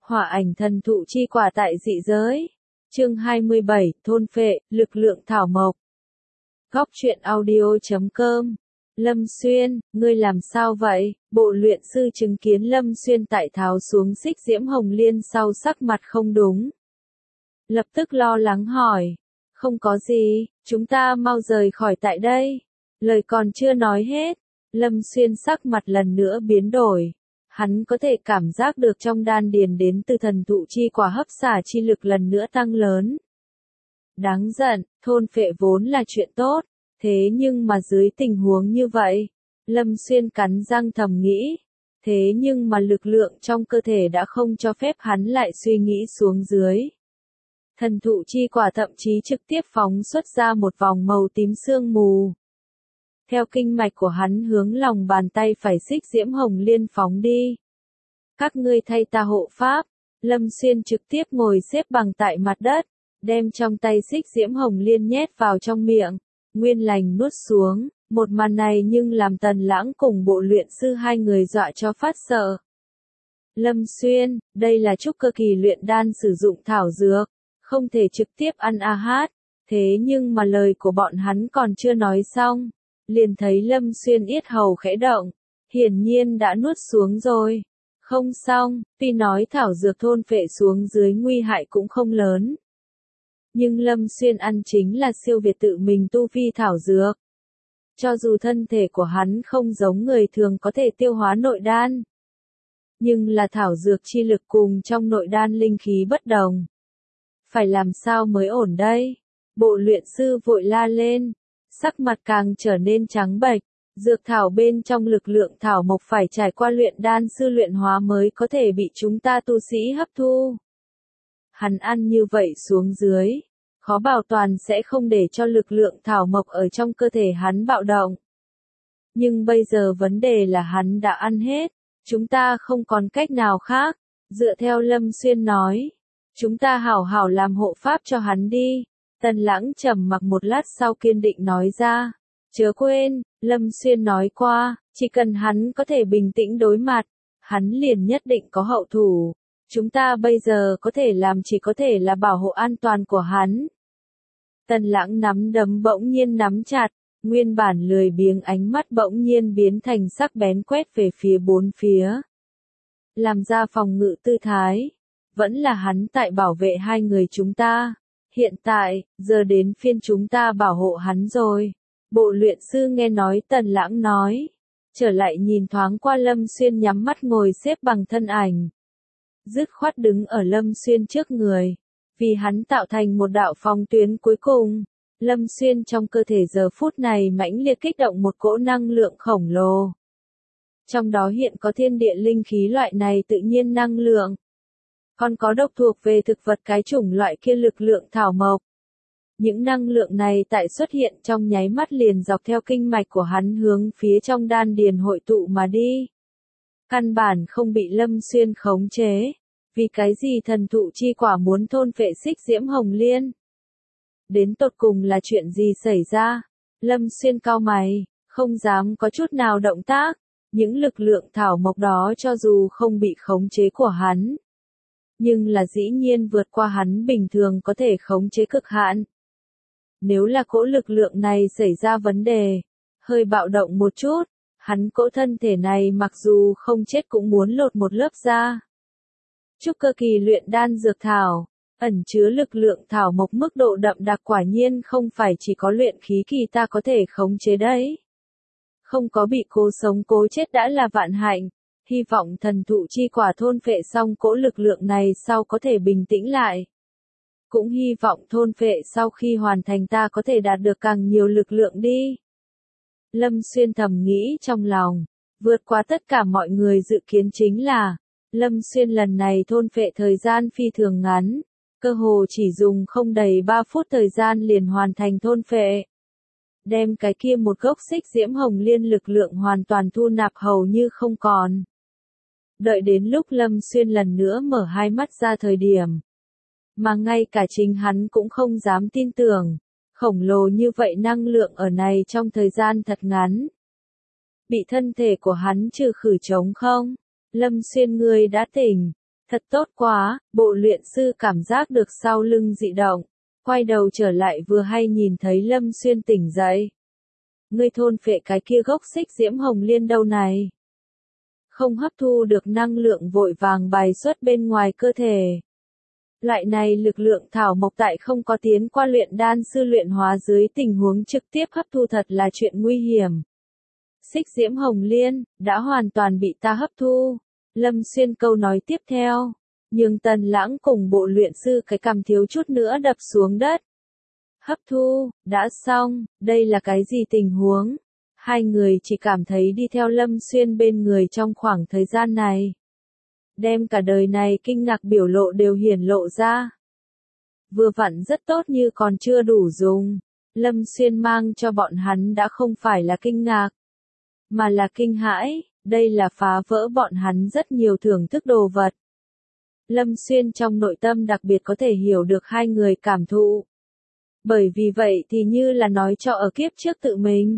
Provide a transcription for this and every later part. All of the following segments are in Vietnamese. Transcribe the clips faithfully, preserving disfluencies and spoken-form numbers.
Hỏa ảnh thần thụ chi quả tại dị giới. Chương hai mươi bảy, thôn phệ, lực lượng thảo mộc. Góc truyện audio chấm com. Lâm Xuyên, ngươi làm sao vậy? Bộ luyện sư chứng kiến Lâm Xuyên tại tháo xuống xích diễm hồng liên sau sắc mặt không đúng. Lập tức lo lắng hỏi. Không có gì, chúng ta mau rời khỏi tại đây. Lời còn chưa nói hết. Lâm Xuyên sắc mặt lần nữa biến đổi. Hắn có thể cảm giác được trong đan điền đến từ thần thụ chi quả hấp xả chi lực lần nữa tăng lớn. Đáng giận, thôn phệ vốn là chuyện tốt, thế nhưng mà dưới tình huống như vậy, Lâm Xuyên cắn răng thầm nghĩ, thế nhưng mà lực lượng trong cơ thể đã không cho phép hắn lại suy nghĩ xuống dưới. Thần thụ chi quả thậm chí trực tiếp phóng xuất ra một vòng màu tím sương mù. Theo kinh mạch của hắn hướng lòng bàn tay phải xích diễm hồng liên phóng đi. Các ngươi thay ta hộ pháp, Lâm Xuyên trực tiếp ngồi xếp bằng tại mặt đất, đem trong tay xích diễm hồng liên nhét vào trong miệng, nguyên lành nuốt xuống, một màn này nhưng làm Tần Lãng cùng bộ luyện sư hai người dọa cho phát sợ. Lâm Xuyên, đây là trúc cơ kỳ luyện đan sử dụng thảo dược, không thể trực tiếp ăn a hát, thế nhưng mà lời của bọn hắn còn chưa nói xong. Liền thấy Lâm Xuyên yết hầu khẽ động, hiển nhiên đã nuốt xuống rồi. Không xong, tuy nói thảo dược thôn phệ xuống dưới nguy hại cũng không lớn. Nhưng Lâm Xuyên ăn chính là siêu việt tự mình tu vi thảo dược. Cho dù thân thể của hắn không giống người thường có thể tiêu hóa nội đan. Nhưng là thảo dược chi lực cùng trong nội đan linh khí bất đồng. Phải làm sao mới ổn đây? Bộ luyện sư vội la lên. Sắc mặt càng trở nên trắng bệch, dược thảo bên trong lực lượng thảo mộc phải trải qua luyện đan sư luyện hóa mới có thể bị chúng ta tu sĩ hấp thu. Hắn ăn như vậy xuống dưới, khó bảo toàn sẽ không để cho lực lượng thảo mộc ở trong cơ thể hắn bạo động. Nhưng bây giờ vấn đề là hắn đã ăn hết, chúng ta không còn cách nào khác, dựa theo Lâm Xuyên nói, chúng ta hảo hảo làm hộ pháp cho hắn đi. Tần Lãng trầm mặc một lát sau kiên định nói ra, chớ quên, Lâm Xuyên nói qua, chỉ cần hắn có thể bình tĩnh đối mặt, hắn liền nhất định có hậu thủ, chúng ta bây giờ có thể làm chỉ có thể là bảo hộ an toàn của hắn. Tần Lãng nắm đấm bỗng nhiên nắm chặt, nguyên bản lười biếng ánh mắt bỗng nhiên biến thành sắc bén quét về phía bốn phía. Làm ra phòng ngự tư thái, vẫn là hắn tại bảo vệ hai người chúng ta. Hiện tại, giờ đến phiên chúng ta bảo hộ hắn rồi. Bộ luyện sư nghe nói Tần Lãng nói. Trở lại nhìn thoáng qua Lâm Xuyên nhắm mắt ngồi xếp bằng thân ảnh. Dứt khoát đứng ở Lâm Xuyên trước người. Vì hắn tạo thành một đạo phòng tuyến cuối cùng. Lâm Xuyên trong cơ thể giờ phút này mãnh liệt kích động một cỗ năng lượng khổng lồ. Trong đó hiện có thiên địa linh khí loại này tự nhiên năng lượng. Còn có độc thuộc về thực vật cái chủng loại kia lực lượng thảo mộc. Những năng lượng này tại xuất hiện trong nháy mắt liền dọc theo kinh mạch của hắn hướng phía trong đan điền hội tụ mà đi. Căn bản không bị Lâm Xuyên khống chế. Vì cái gì thần thụ chi quả muốn thôn phệ xích diễm hồng liên? Đến tột cùng là chuyện gì xảy ra? Lâm Xuyên cau mày, không dám có chút nào động tác. Những lực lượng thảo mộc đó cho dù không bị khống chế của hắn. Nhưng là dĩ nhiên vượt qua hắn bình thường có thể khống chế cực hạn. Nếu là cỗ lực lượng này xảy ra vấn đề, hơi bạo động một chút, hắn cỗ thân thể này mặc dù không chết cũng muốn lột một lớp da. Trúc cơ kỳ luyện đan dược thảo, ẩn chứa lực lượng thảo mộc mức độ đậm đặc quả nhiên không phải chỉ có luyện khí kỳ ta có thể khống chế đấy. Không có bị cố sống cố chết đã là vạn hạnh. Hy vọng thần thụ chi quả thôn phệ xong cỗ lực lượng này sau có thể bình tĩnh lại. Cũng hy vọng thôn phệ sau khi hoàn thành ta có thể đạt được càng nhiều lực lượng đi. Lâm Xuyên thầm nghĩ trong lòng, vượt qua tất cả mọi người dự kiến chính là, Lâm Xuyên lần này thôn phệ thời gian phi thường ngắn, cơ hồ chỉ dùng không đầy ba phút thời gian liền hoàn thành thôn phệ. Đem cái kia một gốc xích diễm hồng liên lực lượng hoàn toàn thu nạp hầu như không còn. Đợi đến lúc Lâm Xuyên lần nữa mở hai mắt ra thời điểm. Mà ngay cả chính hắn cũng không dám tin tưởng. Khổng lồ như vậy năng lượng ở này trong thời gian thật ngắn. Bị thân thể của hắn trừ khử trống không? Lâm Xuyên ngươi đã tỉnh. Thật tốt quá, bộ luyện sư cảm giác được sau lưng dị động. Quay đầu trở lại vừa hay nhìn thấy Lâm Xuyên tỉnh dậy. Ngươi thôn phệ cái kia gốc xích diễm hồng liên đâu này? Không hấp thu được năng lượng vội vàng bài xuất bên ngoài cơ thể. Loại này lực lượng thảo mộc tại không có tiến qua luyện đan sư luyện hóa dưới tình huống trực tiếp hấp thu thật là chuyện nguy hiểm. Xích diễm hồng liên, đã hoàn toàn bị ta hấp thu. Lâm Xuyên câu nói tiếp theo. Nhưng Tần Lãng cùng bộ luyện sư cái cằm thiếu chút nữa đập xuống đất. Hấp thu, đã xong, đây là cái gì tình huống? Hai người chỉ cảm thấy đi theo Lâm Xuyên bên người trong khoảng thời gian này. Đem cả đời này kinh ngạc biểu lộ đều hiển lộ ra. Vừa vặn rất tốt như còn chưa đủ dùng. Lâm Xuyên mang cho bọn hắn đã không phải là kinh ngạc, mà là kinh hãi, đây là phá vỡ bọn hắn rất nhiều thưởng thức đồ vật. Lâm Xuyên trong nội tâm đặc biệt có thể hiểu được hai người cảm thụ. Bởi vì vậy thì như là nói cho ở kiếp trước tự mình.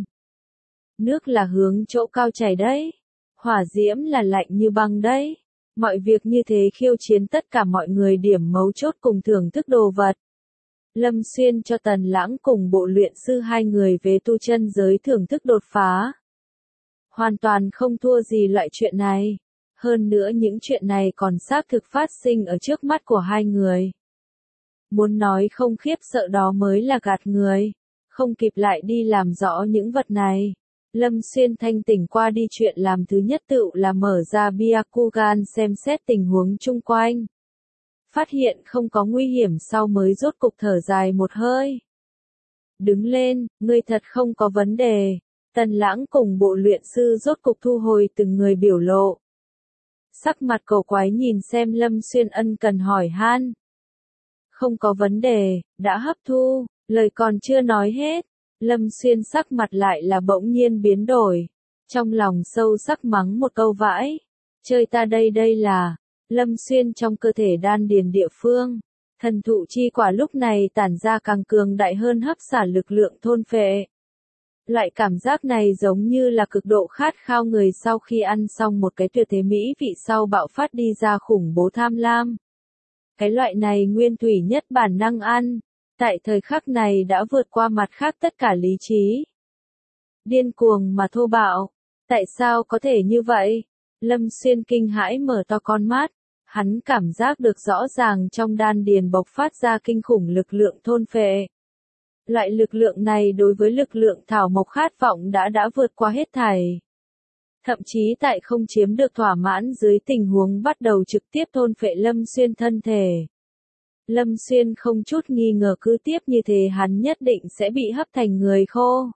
Nước là hướng chỗ cao chảy đấy. Hỏa diễm là lạnh như băng đấy. Mọi việc như thế khiêu chiến tất cả mọi người điểm mấu chốt cùng thưởng thức đồ vật. Lâm Xuyên cho Tần Lãng cùng bộ luyện sư hai người về tu chân giới thưởng thức đột phá. Hoàn toàn không thua gì loại chuyện này. Hơn nữa những chuyện này còn xác thực phát sinh ở trước mắt của hai người. Muốn nói không khiếp sợ đó mới là gạt người. Không kịp lại đi làm rõ những vật này. Lâm Xuyên thanh tỉnh qua đi chuyện làm thứ nhất tựu là mở ra Byakugan xem xét tình huống chung quanh. Phát hiện không có nguy hiểm sau mới rốt cục thở dài một hơi. Đứng lên, ngươi thật không có vấn đề. Tần Lãng cùng bộ luyện sư rốt cục thu hồi từng người biểu lộ. Sắc mặt cổ quái nhìn xem Lâm Xuyên ân cần hỏi han. Không có vấn đề, đã hấp thu, lời còn chưa nói hết. Lâm Xuyên sắc mặt lại là bỗng nhiên biến đổi. Trong lòng sâu sắc mắng một câu vãi. Chơi ta đây đây là. Lâm Xuyên trong cơ thể đan điền địa phương. Thần thụ chi quả lúc này tản ra càng cường đại hơn hấp xả lực lượng thôn phệ. Loại cảm giác này giống như là cực độ khát khao người sau khi ăn xong một cái tuyệt thế mỹ vị sau bạo phát đi ra khủng bố tham lam. Cái loại này nguyên thủy nhất bản năng ăn, tại thời khắc này đã vượt qua mặt khác tất cả lý trí. Điên cuồng mà thô bạo, tại sao có thể như vậy? Lâm Xuyên kinh hãi mở to con mắt, hắn cảm giác được rõ ràng trong đan điền bộc phát ra kinh khủng lực lượng thôn phệ. Loại lực lượng này đối với lực lượng thảo mộc khát vọng đã đã vượt qua hết thảy. Thậm chí tại không chiếm được thỏa mãn dưới tình huống bắt đầu trực tiếp thôn phệ Lâm Xuyên thân thể. Lâm Xuyên không chút nghi ngờ cứ tiếp như thế hắn nhất định sẽ bị hấp thành người khô.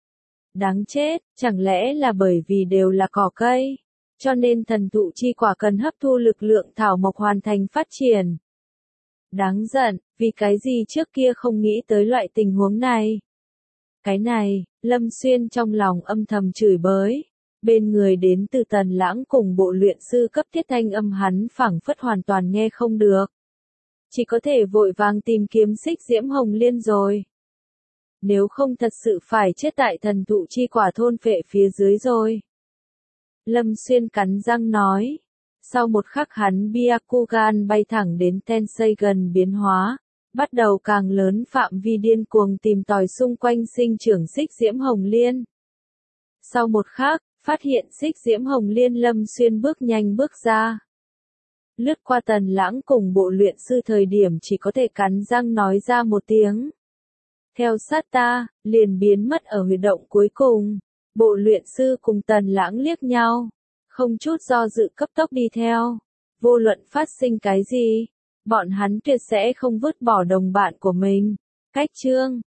Đáng chết, chẳng lẽ là bởi vì đều là cỏ cây, cho nên thần thụ chi quả cần hấp thu lực lượng thảo mộc hoàn thành phát triển. Đáng giận, vì cái gì trước kia không nghĩ tới loại tình huống này. Cái này, Lâm Xuyên trong lòng âm thầm chửi bới. Bên người đến từ Tần Lãng cùng bộ luyện sư cấp thiết thanh âm hắn phảng phất hoàn toàn nghe không được. Chỉ có thể vội vàng tìm kiếm xích diễm hồng liên rồi. Nếu không thật sự phải chết tại thần thụ chi quả thôn phệ phía dưới rồi. Lâm Xuyên cắn răng nói. Sau một khắc hắn Byakugan bay thẳng đến Tensei gần biến hóa, bắt đầu càng lớn phạm vi điên cuồng tìm tòi xung quanh sinh trưởng xích diễm hồng liên. Sau một khắc, phát hiện xích diễm hồng liên Lâm Xuyên bước nhanh bước ra. Lướt qua Tần Lãng cùng bộ luyện sư thời điểm chỉ có thể cắn răng nói ra một tiếng. Theo sát ta, liền biến mất ở huyệt động cuối cùng. Bộ luyện sư cùng Tần Lãng liếc nhau. Không chút do dự cấp tốc đi theo. Vô luận phát sinh cái gì, bọn hắn tuyệt sẽ không vứt bỏ đồng bạn của mình. Cách chương